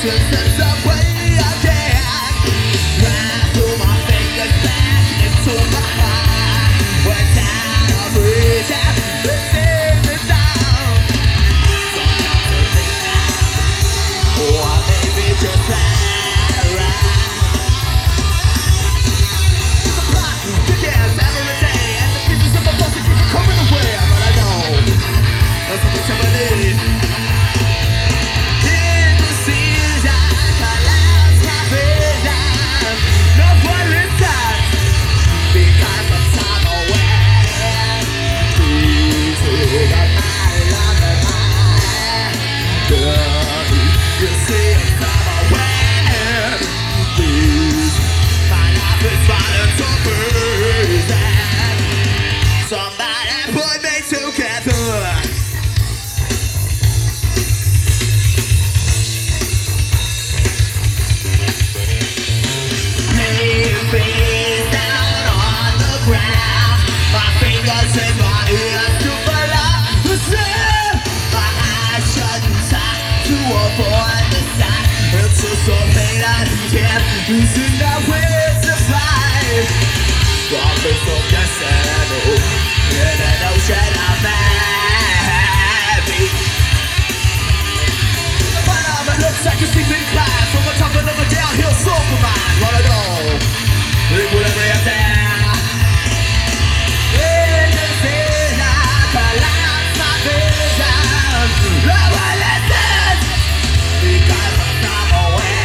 Losing our way to fly, falling from the saddle in an ocean of heavy. My armor looks like a sleeping climb from the top of a downhill slope of mine. Wanna go, leave whatever you there. In the sea, I collapse my vision. Love will listen because I'm aware.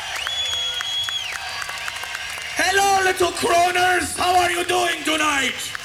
Hello, little croners! How are you doing tonight?